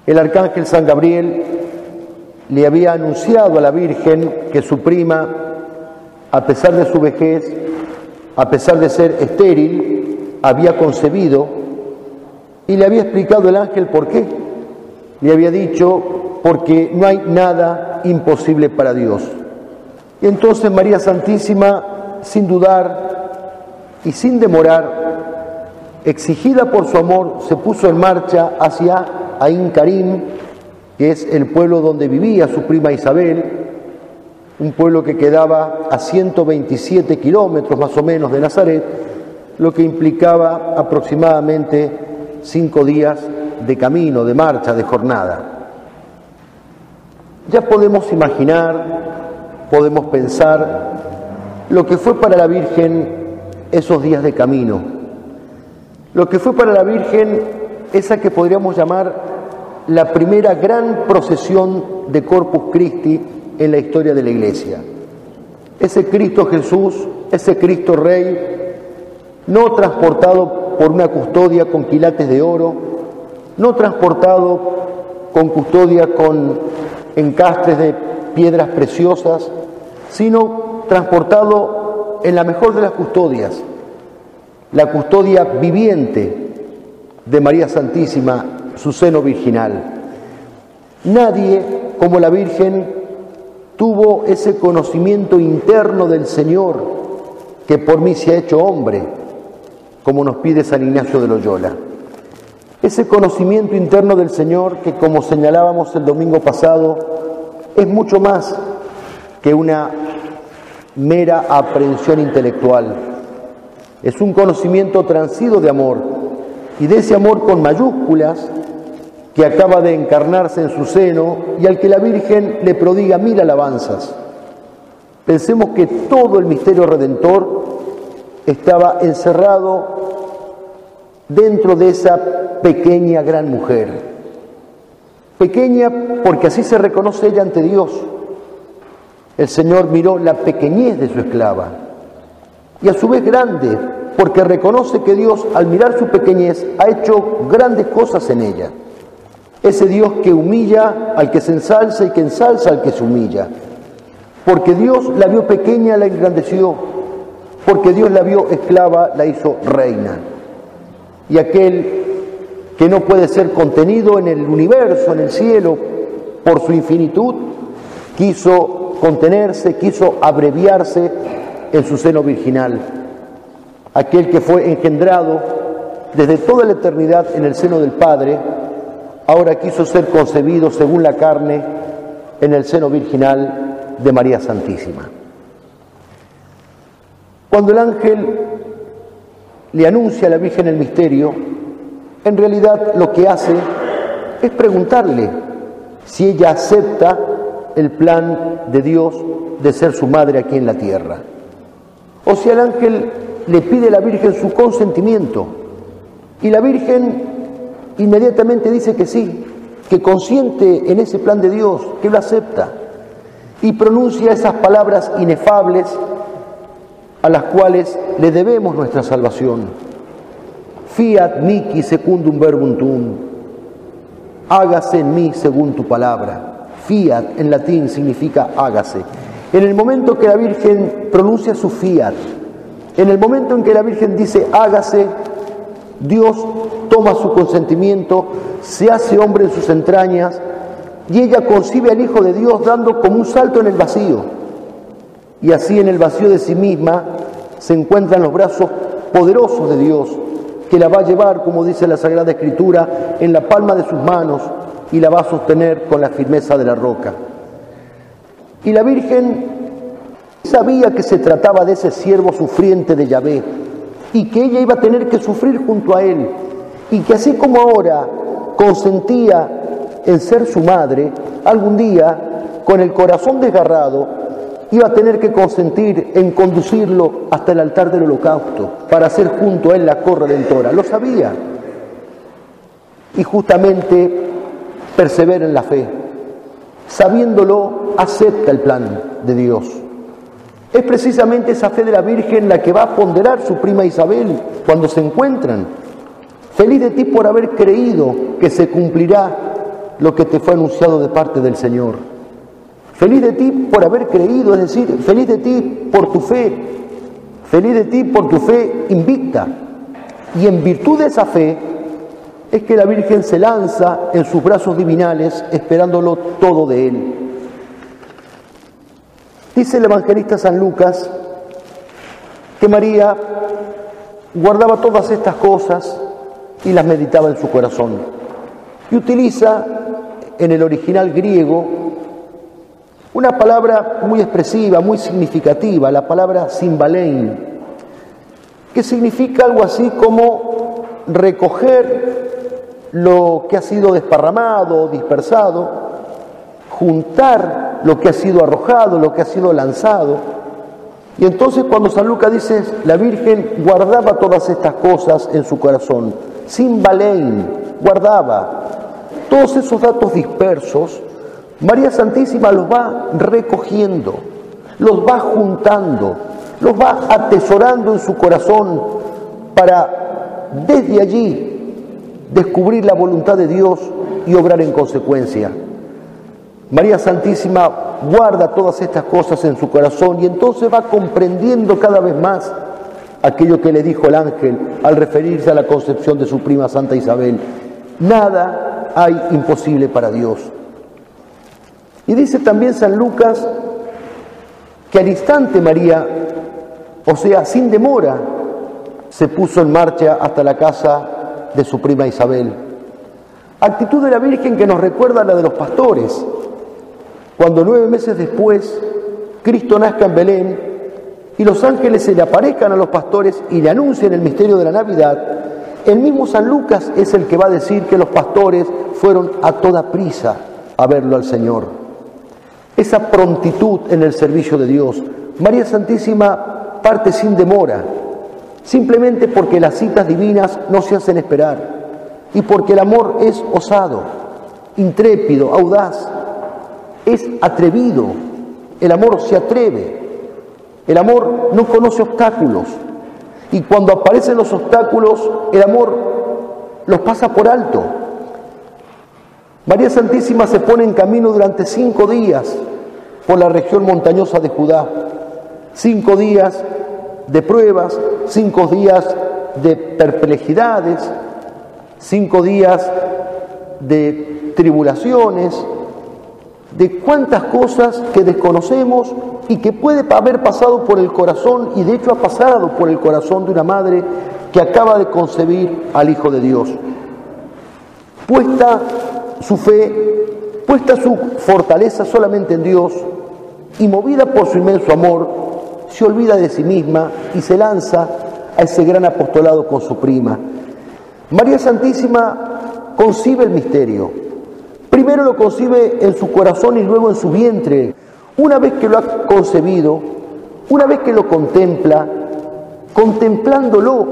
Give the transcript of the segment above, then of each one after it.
El arcángel San Gabriel le había anunciado a la Virgen que su prima, a pesar de su vejez, a pesar de ser estéril, había concebido, y le había explicado el ángel por qué. Le había dicho, porque no hay nada imposible para Dios. Y entonces María Santísima, sin dudar y sin demorar, exigida por su amor, se puso en marcha hacia Ain Karim, que es el pueblo donde vivía su prima Isabel, un pueblo que quedaba a 127 kilómetros más o menos de Nazaret, lo que implicaba aproximadamente 5 días de camino, de marcha, de jornada. Ya podemos imaginar, podemos pensar lo que fue para la Virgen esos días de camino, lo que fue para la Virgen esa que podríamos llamar la primera gran procesión de Corpus Christi en la historia de la Iglesia. Ese Cristo Jesús, ese Cristo Rey, no transportado por una custodia con quilates de oro, no transportado con custodia con encastres de piedras preciosas, sino transportado en la mejor de las custodias, la custodia viviente de María Santísima, su seno virginal. Nadie como la Virgen tuvo ese conocimiento interno del Señor que por mí se ha hecho hombre, como nos pide San Ignacio de Loyola. Ese conocimiento interno del Señor que, como señalábamos el domingo pasado, es mucho más que una mera aprehensión intelectual. Es un conocimiento transido de amor, y de ese amor con mayúsculas que acaba de encarnarse en su seno y al que la Virgen le prodiga 1000 alabanzas. Pensemos que todo el misterio redentor estaba encerrado dentro de esa pequeña gran mujer. Pequeña porque así se reconoce ella ante Dios. El Señor miró la pequeñez de su esclava y a su vez grande porque reconoce que Dios, al mirar su pequeñez, ha hecho grandes cosas en ella. Ese Dios que humilla al que se ensalza y que ensalza al que se humilla. Porque Dios la vio pequeña, la engrandeció. Porque Dios la vio esclava, la hizo reina. Y aquel que no puede ser contenido en el universo, en el cielo, por su infinitud, quiso contenerse, quiso abreviarse en su seno virginal. Aquel que fue engendrado desde toda la eternidad en el seno del Padre, ahora quiso ser concebido según la carne en el seno virginal de María Santísima. Cuando el ángel le anuncia a la Virgen el misterio, en realidad lo que hace es preguntarle si ella acepta el plan de Dios de ser su madre aquí en la tierra. O si el ángel le pide a la Virgen su consentimiento, y la Virgen inmediatamente dice que sí, que consiente en ese plan de Dios, que lo acepta, y pronuncia esas palabras inefables a las cuales le debemos nuestra salvación. Fiat mihi secundum verbum tuum, hágase en mí según tu palabra. Fiat en latín significa hágase. En el momento que la Virgen pronuncia su fiat, en el momento en que la Virgen dice hágase, Dios toma su consentimiento, se hace hombre en sus entrañas y ella concibe al Hijo de Dios dando como un salto en el vacío. Y así en el vacío de sí misma se encuentran los brazos poderosos de Dios que la va a llevar, como dice la Sagrada Escritura, en la palma de sus manos y la va a sostener con la firmeza de la roca. Y la Virgen sabía que se trataba de ese siervo sufriente de Yahvé y que ella iba a tener que sufrir junto a él y que así como ahora consentía en ser su madre, algún día, con el corazón desgarrado, iba a tener que consentir en conducirlo hasta el altar del holocausto para hacer junto a él la corredentora. Lo sabía. Y justamente persevera en la fe. Sabiéndolo, acepta el plan de Dios. Es precisamente esa fe de la Virgen la que va a ponderar su prima Isabel cuando se encuentran. Feliz de ti por haber creído que se cumplirá lo que te fue anunciado de parte del Señor. Feliz de ti por haber creído, es decir, feliz de ti por tu fe, feliz de ti por tu fe invicta. Y en virtud de esa fe es que la Virgen se lanza en sus brazos divinales esperándolo todo de Él. Dice el evangelista San Lucas que María guardaba todas estas cosas y las meditaba en su corazón. Y utiliza en el original griego una palabra muy expresiva, muy significativa, la palabra simbalein, que significa algo así como recoger lo que ha sido desparramado, dispersado, juntar lo que ha sido arrojado, lo que ha sido lanzado. Y entonces cuando San Lucas dice, la Virgen guardaba todas estas cosas en su corazón, simbalein, guardaba todos esos datos dispersos, María Santísima los va recogiendo, los va juntando, los va atesorando en su corazón para desde allí descubrir la voluntad de Dios y obrar en consecuencia. María Santísima guarda todas estas cosas en su corazón y entonces va comprendiendo cada vez más aquello que le dijo el ángel al referirse a la concepción de su prima Santa Isabel. Nada hay imposible para Dios. Y dice también San Lucas que al instante María, o sea, sin demora, se puso en marcha hasta la casa de su prima Isabel. Actitud de la Virgen que nos recuerda a la de los pastores. Cuando 9 meses después Cristo nazca en Belén y los ángeles se le aparezcan a los pastores y le anuncian el misterio de la Navidad, el mismo San Lucas es el que va a decir que los pastores fueron a toda prisa a verlo al Señor. Esa prontitud en el servicio de Dios. María Santísima parte sin demora, simplemente porque las citas divinas no se hacen esperar y porque el amor es osado, intrépido, audaz, es atrevido. El amor se atreve, el amor no conoce obstáculos y cuando aparecen los obstáculos el amor los pasa por alto. María Santísima se pone en camino durante 5 días por la región montañosa de Judá. 5 días de pruebas, 5 días de perplejidades, 5 días de tribulaciones, de cuántas cosas que desconocemos y que puede haber pasado por el corazón, y de hecho ha pasado por el corazón de una madre que acaba de concebir al Hijo de Dios. Puesta su fe, puesta su fortaleza solamente en Dios y movida por su inmenso amor, se olvida de sí misma y se lanza a ese gran apostolado con su prima. María Santísima concibe el misterio. Primero lo concibe en su corazón y luego en su vientre. Una vez que lo ha concebido, una vez que lo contempla, contemplándolo,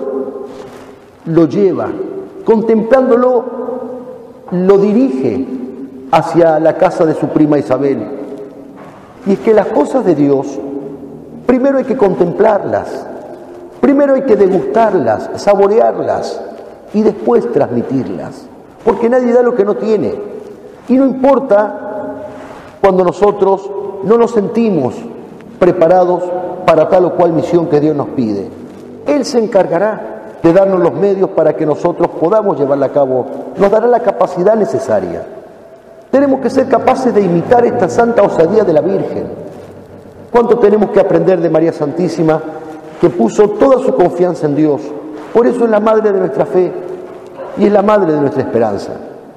lo lleva, contemplándolo, lo dirige hacia la casa de su prima Isabel. Y es que las cosas de Dios, primero hay que contemplarlas, primero hay que degustarlas, saborearlas y después transmitirlas, porque nadie da lo que no tiene. Y no importa cuando nosotros no nos sentimos preparados para tal o cual misión que Dios nos pide. Él se encargará de darnos los medios para que nosotros podamos llevarla a cabo. Nos dará la capacidad necesaria. Tenemos que ser capaces de imitar esta santa osadía de la Virgen. ¿Cuánto tenemos que aprender de María Santísima, que puso toda su confianza en Dios? Por eso es la madre de nuestra fe y es la madre de nuestra esperanza.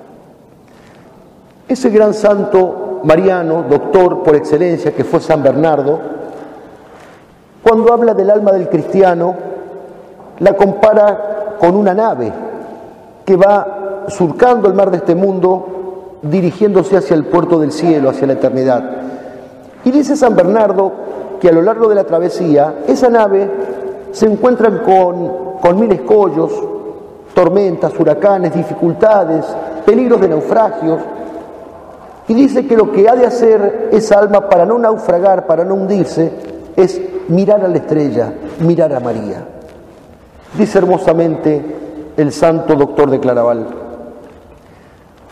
Ese gran santo mariano, doctor por excelencia, que fue San Bernardo, cuando habla del alma del cristiano, la compara con una nave que va surcando el mar de este mundo, dirigiéndose hacia el puerto del cielo, hacia la eternidad. Y dice San Bernardo que a lo largo de la travesía, esa nave se encuentra con 1000 escollos, tormentas, huracanes, dificultades, peligros de naufragios. Y dice que lo que ha de hacer esa alma para no naufragar, para no hundirse, es mirar a la estrella, mirar a María. Dice hermosamente el santo doctor de Claraval: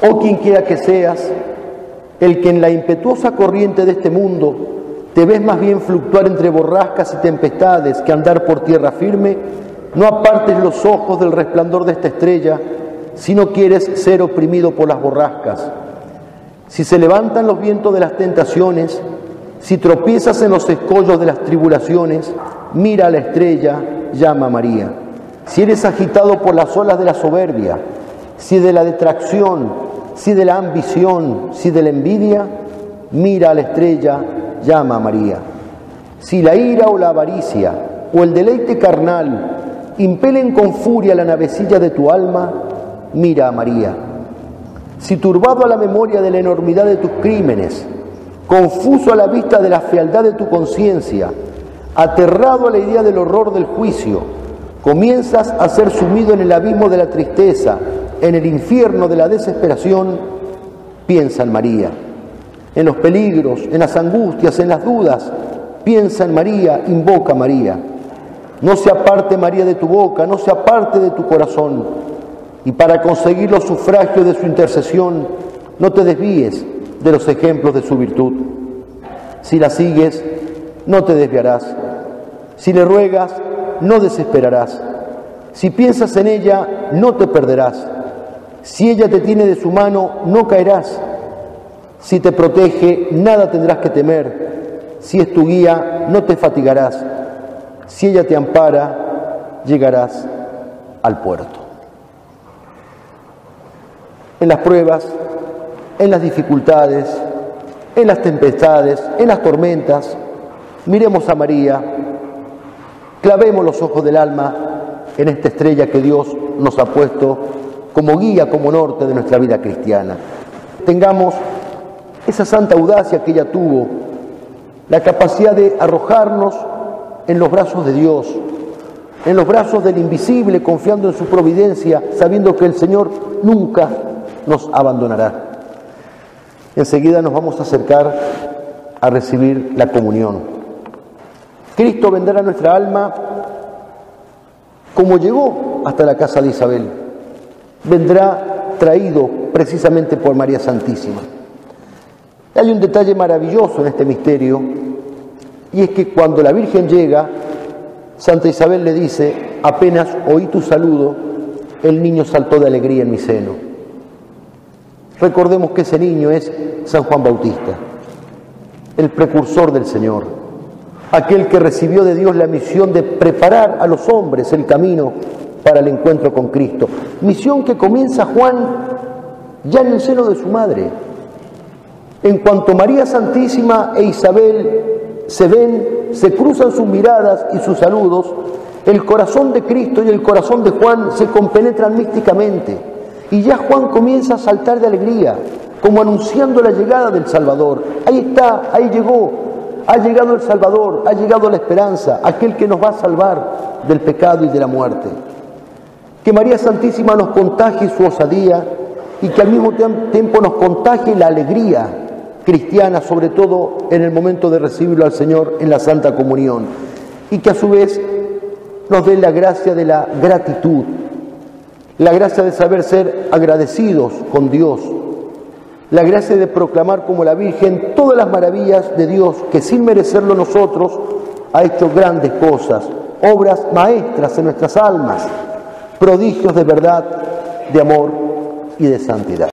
Oh quien quiera que seas, el que en la impetuosa corriente de este mundo te ves más bien fluctuar entre borrascas y tempestades que andar por tierra firme, no apartes los ojos del resplandor de esta estrella si no quieres ser oprimido por las borrascas. Si se levantan los vientos de las tentaciones, si tropiezas en los escollos de las tribulaciones, mira a la estrella, llama a María. Si eres agitado por las olas de la soberbia, si de la detracción, si de la ambición, si de la envidia, mira a la estrella, llama a María. Si la ira o la avaricia o el deleite carnal impelen con furia la navecilla de tu alma, mira a María. Si turbado a la memoria de la enormidad de tus crímenes, confuso a la vista de la fealdad de tu conciencia, aterrado a la idea del horror del juicio, comienzas a ser sumido en el abismo de la tristeza, en el infierno de la desesperación, piensa en María. En los peligros, en las angustias, en las dudas, piensa en María, invoca a María. No se aparte María de tu boca, no se aparte de tu corazón. Y para conseguir los sufragios de su intercesión, no te desvíes de los ejemplos de su virtud. Si la sigues, no te desviarás. Si le ruegas, no desesperarás. Si piensas en ella, no te perderás. Si ella te tiene de su mano, no caerás. Si te protege, nada tendrás que temer. Si es tu guía, no te fatigarás. Si ella te ampara, llegarás al puerto. En las pruebas, en las dificultades, en las tempestades, en las tormentas, miremos a María, clavemos los ojos del alma en esta estrella que Dios nos ha puesto como guía, como norte de nuestra vida cristiana. Tengamos esa santa audacia que ella tuvo, la capacidad de arrojarnos en los brazos de Dios, en los brazos del invisible, confiando en su providencia, sabiendo que el Señor nunca nos abandonará. Enseguida nos vamos a acercar a recibir la comunión. Cristo vendrá a nuestra alma como llegó hasta la casa de Isabel. Vendrá traído precisamente por María Santísima. Hay un detalle maravilloso en este misterio, y es que cuando la Virgen llega, Santa Isabel le dice: apenas oí tu saludo, el niño saltó de alegría en mi seno. Recordemos que ese niño es San Juan Bautista, el precursor del Señor, aquel que recibió de Dios la misión de preparar a los hombres el camino para el encuentro con Cristo. Misión que comienza Juan ya en el seno de su madre. En cuanto María Santísima e Isabel se ven, se cruzan sus miradas y sus saludos, el corazón de Cristo y el corazón de Juan se compenetran místicamente. Y ya Juan comienza a saltar de alegría, como anunciando la llegada del Salvador. Ahí está, ahí llegó, ha llegado el Salvador, ha llegado la esperanza, aquel que nos va a salvar del pecado y de la muerte. Que María Santísima nos contagie su osadía y que al mismo tiempo nos contagie la alegría cristiana, sobre todo en el momento de recibirlo al Señor en la Santa Comunión. Y que a su vez nos dé la gracia de la gratitud, la gracia de saber ser agradecidos con Dios, la gracia de proclamar como la Virgen todas las maravillas de Dios, que sin merecerlo nosotros ha hecho grandes cosas, obras maestras en nuestras almas, prodigios de verdad, de amor y de santidad.